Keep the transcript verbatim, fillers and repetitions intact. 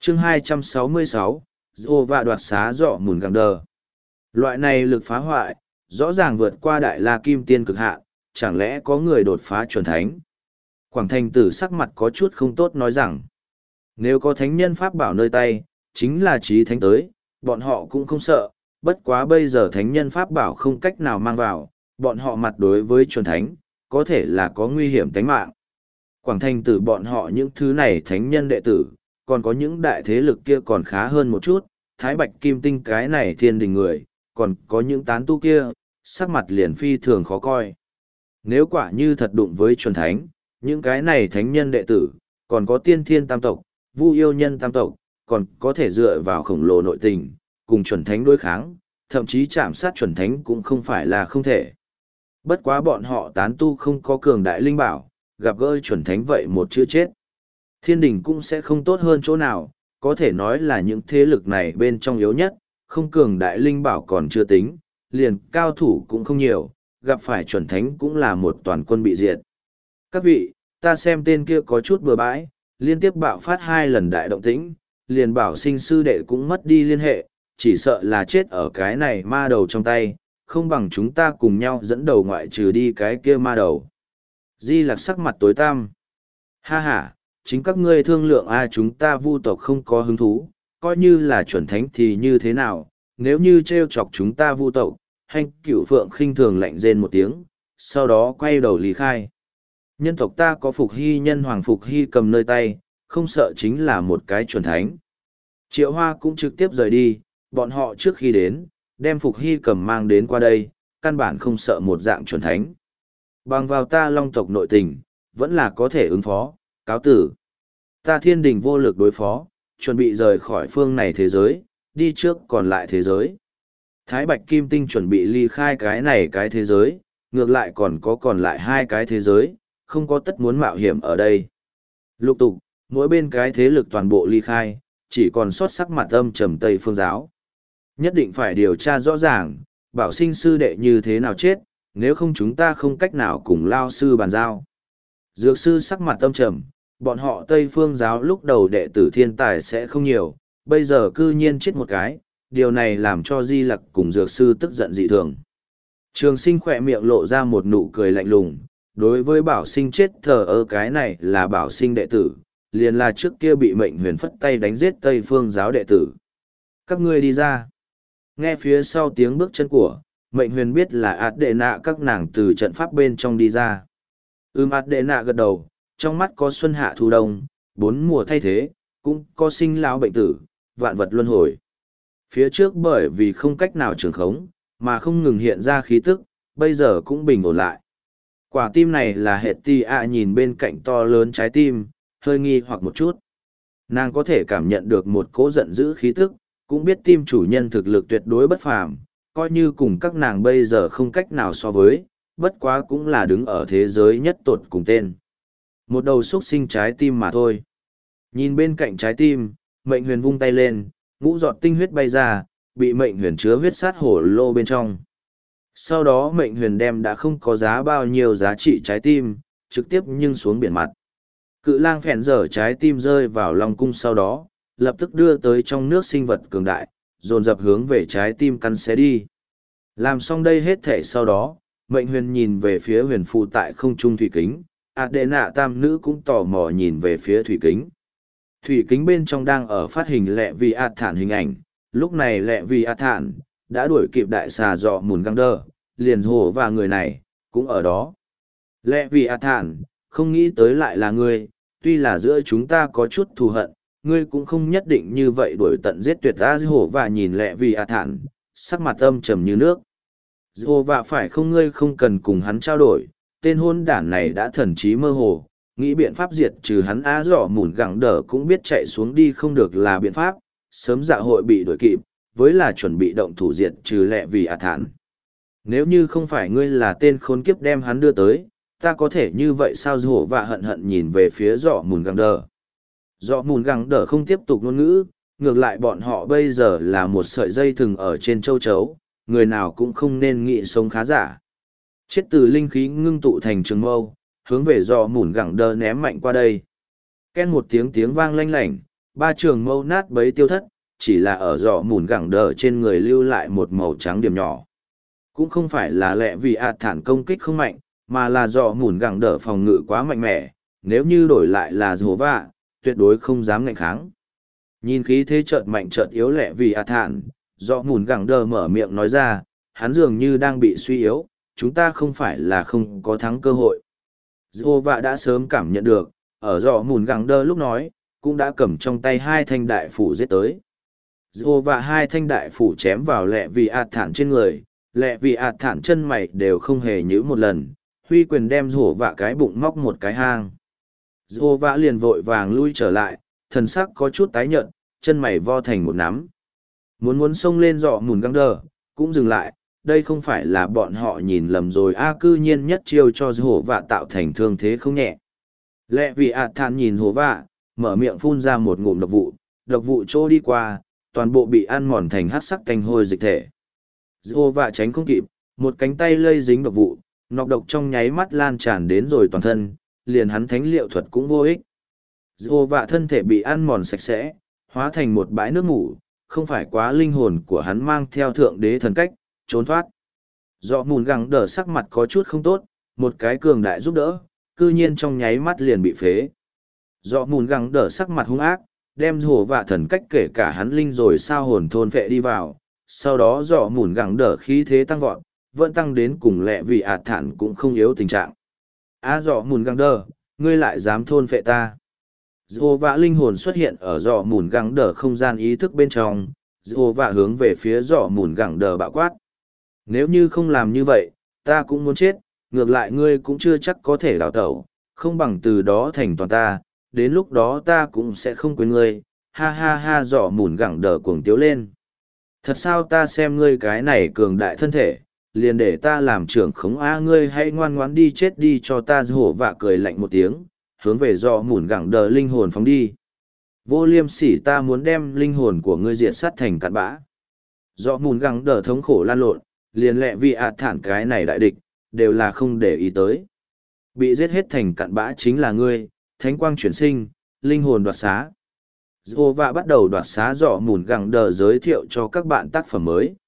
chương hai trăm sáu mươi sáu, Dô và đoạt xá dọ mùn găng đờ. Loại này lực phá hoại, rõ ràng vượt qua đại la kim tiên cực hạn, chẳng lẽ có người đột phá chuẩn thánh? Quảng Thành Tử sắc mặt có chút không tốt nói rằng, nếu có thánh nhân pháp bảo nơi tay, chính là chí thánh tới, bọn họ cũng không sợ, bất quá bây giờ thánh nhân pháp bảo không cách nào mang vào, bọn họ mặt đối với chuẩn thánh, có thể là có nguy hiểm tính mạng. Quảng Thành Tử bọn họ những thứ này thánh nhân đệ tử, còn có những đại thế lực kia còn khá hơn một chút, Thái Bạch Kim Tinh cái này thiên đình người, còn có những tán tu kia, sắc mặt liền phi thường khó coi. Nếu quả như thật đụng với chuẩn thánh, những cái này thánh nhân đệ tử, còn có tiên thiên tam tộc, vu yêu nhân tam tộc, còn có thể dựa vào khổng lồ nội tình, cùng chuẩn thánh đối kháng, thậm chí chạm sát chuẩn thánh cũng không phải là không thể. Bất quá bọn họ tán tu không có cường đại linh bảo, gặp gỡ chuẩn thánh vậy một chữ chết. Thiên đình cũng sẽ không tốt hơn chỗ nào, có thể nói là những thế lực này bên trong yếu nhất, không cường đại linh bảo còn chưa tính, liền cao thủ cũng không nhiều, gặp phải chuẩn thánh cũng là một toàn quân bị diệt. Các vị, ta xem tên kia có chút bừa bãi, liên tiếp bạo phát hai lần đại động tĩnh, liền bảo sinh sư đệ cũng mất đi liên hệ, chỉ sợ là chết ở cái này ma đầu trong tay, không bằng chúng ta cùng nhau dẫn đầu ngoại trừ đi cái kia ma đầu. Di Lặc sắc mặt tối tăm. Ha ha, chính các ngươi thương lượng a, chúng ta vu tộc không có hứng thú, coi như là chuẩn thánh thì như thế nào, nếu như trêu chọc chúng ta vu tộc, Hành Cửu Phượng khinh thường lạnh rên một tiếng, sau đó quay đầu lý khai. Nhân tộc ta có Phục Hy nhân hoàng Phục Hy cầm nơi tay, không sợ chính là một cái chuẩn thánh. Triệu Hoa cũng trực tiếp rời đi, bọn họ trước khi đến, đem Phục Hy cầm mang đến qua đây, căn bản không sợ một dạng chuẩn thánh. Bằng vào ta long tộc nội tình, vẫn là có thể ứng phó, cáo tử. Ta thiên đình vô lực đối phó, chuẩn bị rời khỏi phương này thế giới, đi trước còn lại thế giới. Thái Bạch Kim Tinh chuẩn bị ly khai cái này cái thế giới, ngược lại còn có còn lại hai cái thế giới, không có tất muốn mạo hiểm ở đây. Lục tục, mỗi bên cái thế lực toàn bộ ly khai, chỉ còn sót sắc mặt âm trầm Tây Phương giáo. Nhất định phải điều tra rõ ràng, bảo sinh sư đệ như thế nào chết, nếu không chúng ta không cách nào cùng lao sư bàn giao. Dược sư sắc mặt âm trầm, bọn họ Tây Phương giáo lúc đầu đệ tử thiên tài sẽ không nhiều, bây giờ cư nhiên chết một cái, điều này làm cho Di Lặc cùng dược sư tức giận dị thường. Trường sinh khỏe miệng lộ ra một nụ cười lạnh lùng, đối với bảo sinh chết thờ ơ cái này là bảo sinh đệ tử, liền là trước kia bị mệnh huyền phất tay đánh giết Tây Phương giáo đệ tử. Các ngươi đi ra. Nghe phía sau tiếng bước chân của, mệnh huyền biết là ạt đệ nạ các nàng từ trận pháp bên trong đi ra. Ưm ạt đệ nạ gật đầu, trong mắt có xuân hạ thu đông, bốn mùa thay thế, cũng có sinh lão bệnh tử, vạn vật luân hồi. Phía trước bởi vì không cách nào trường khống, mà không ngừng hiện ra khí tức, bây giờ cũng bình ổn lại. Quả tim này là hệ ti ạ nhìn bên cạnh to lớn trái tim, hơi nghi hoặc một chút. Nàng có thể cảm nhận được một cỗ giận dữ khí tức, cũng biết tim chủ nhân thực lực tuyệt đối bất phàm, coi như cùng các nàng bây giờ không cách nào so với, bất quá cũng là đứng ở thế giới nhất tột cùng tên. Một đầu xuất sinh trái tim mà thôi. Nhìn bên cạnh trái tim, mệnh huyền vung tay lên, ngũ giọt tinh huyết bay ra, bị mệnh huyền chứa huyết sát hổ lô bên trong. Sau đó mệnh huyền đem đã không có giá bao nhiêu giá trị trái tim, trực tiếp nhưng xuống biển mặt. Cự lang phèn dở trái tim rơi vào lòng cung sau đó, lập tức đưa tới trong nước sinh vật cường đại, dồn dập hướng về trái tim cắn xé đi. Làm xong đây hết thể sau đó, mệnh huyền nhìn về phía huyền phụ tại không trung thủy kính, ạt đệ nạ tam nữ cũng tò mò nhìn về phía thủy kính. Thủy kính bên trong đang ở phát hình lẹ vì ạt thản hình ảnh, lúc này lẹ vì ạt thản, đã đuổi kịp đại xà dọ mùn găng đơ, liền hồ và người này, cũng ở đó. Lẹ vì ạt thản, không nghĩ tới lại là ngươi, tuy là giữa chúng ta có chút thù hận, ngươi cũng không nhất định như vậy đuổi tận giết tuyệt ra hổ và nhìn lẹ vì ạt thản, sắc mặt âm trầm như nước. Hồ và phải không ngươi không cần cùng hắn trao đổi, tên hôn đản này đã thần trí mơ hồ, nghĩ biện pháp diệt trừ hắn á dọ mùn gẳng đờ cũng biết chạy xuống đi không được là biện pháp, sớm dạ hội bị đuổi kịp, với là chuẩn bị động thủ diệt trừ lẹ vì ạt thản. Nếu như không phải ngươi là tên khốn kiếp đem hắn đưa tới, ta có thể như vậy sao hổ và hận hận nhìn về phía dọ mùn gẳng đờ. Dọ mùn gẳng đờ không tiếp tục ngôn ngữ, ngược lại bọn họ bây giờ là một sợi dây thừng ở trên châu chấu, người nào cũng không nên nghĩ sống khá giả. Chết từ linh khí ngưng tụ thành trường mâu, hướng về dọ mùn gẳng đờ ném mạnh qua đây. Ken một tiếng tiếng vang lanh lảnh, Ba trường mâu nát bấy tiêu thất, chỉ là ở giỏ mùn gẳng đờ trên người lưu lại một màu trắng điểm nhỏ. Cũng không phải là lẹ vì ạt thản công kích không mạnh, mà là giỏ mùn gẳng đờ phòng ngự quá mạnh mẽ, nếu như đổi lại là dồ vạ, tuyệt đối không dám ngạnh kháng. Nhìn khí thế chợt mạnh chợt yếu lẹ vì ạt thản, giỏ mùn gẳng đờ mở miệng nói ra, hắn dường như đang bị suy yếu, chúng ta không phải là không có thắng cơ hội. Dồ vạ đã sớm cảm nhận được, ở giỏ mùn gẳng đờ lúc nói, cũng đã cầm trong tay hai thanh đại phủ giết tới. Dồ và hai thanh đại phủ chém vào lẹ vì ạt thản trên người, lẹ vì ạt thản chân mày đều không hề nhữ một lần, huy quyền đem dồ vạ cái bụng móc một cái hang. Dồ vạ liền vội vàng lui trở lại, thần sắc có chút tái nhợt, chân mày vo thành một nắm. Muốn muốn xông lên dọ mùn găng đờ, cũng dừng lại, đây không phải là bọn họ nhìn lầm rồi a cư nhiên nhất chiêu cho dồ vạ tạo thành thương thế không nhẹ. Lẹ vì ạt thản nhìn dồ vạ, mở miệng phun ra một ngụm độc vụ, độc vụ trô đi qua, toàn bộ bị ăn mòn thành hắc sắc tanh hôi dịch thể. Dô vạ tránh không kịp, một cánh tay lây dính độc vụ, nọc độc trong nháy mắt lan tràn đến rồi toàn thân, liền hắn thánh liệu thuật cũng vô ích. Dô vạ thân thể bị ăn mòn sạch sẽ, hóa thành một bãi nước ngủ, không phải quá linh hồn của hắn mang theo thượng đế thần cách, trốn thoát. Dọ mùn gẳng đờ sắc mặt có chút không tốt, một cái cường đại giúp đỡ, cư nhiên trong nháy mắt liền bị phế. Dọ mùn gẳng đờ sắc mặt hung ác, đem hồ vạ thần cách kể cả hắn linh rồi sao hồn thôn phệ đi vào, sau đó dọ mùn gẳng đờ khí thế tăng vọt, vẫn tăng đến cùng lẹ vì ạt thản cũng không yếu tình trạng. À dọ mùn gẳng đờ, ngươi lại dám thôn phệ ta. Dồ vạ linh hồn xuất hiện ở dọ mùn gẳng đờ không gian ý thức bên trong, dồ vạ hướng về phía dọ mùn gẳng đờ bạo quát. Nếu như không làm như vậy, ta cũng muốn chết, ngược lại ngươi cũng chưa chắc có thể đào tẩu, không bằng từ đó thành toàn ta, đến lúc đó ta cũng sẽ không quên ngươi, ha ha ha dọ mùn gẳng đờ cuồng tiếu lên. Thật sao ta xem ngươi cái này cường đại thân thể, liền để ta làm trưởng khống a ngươi hãy ngoan ngoãn đi chết đi cho ta hổ vạ cười lạnh một tiếng, hướng về dọ mùn gẳng đờ linh hồn phóng đi. Vô liêm sỉ ta muốn đem linh hồn của ngươi diệt sát thành cặn bã. Dọ mùn gẳng đờ thống khổ lan lộn, liền lẹ vì ạt thản cái này đại địch, đều là không để ý tới. Bị giết hết thành cặn bã chính là ngươi, thánh quang chuyển sinh, linh hồn đoạt xá. Dô vạ bắt đầu đoạt xá dọ mùn gẳng đờ giới thiệu cho các bạn tác phẩm mới.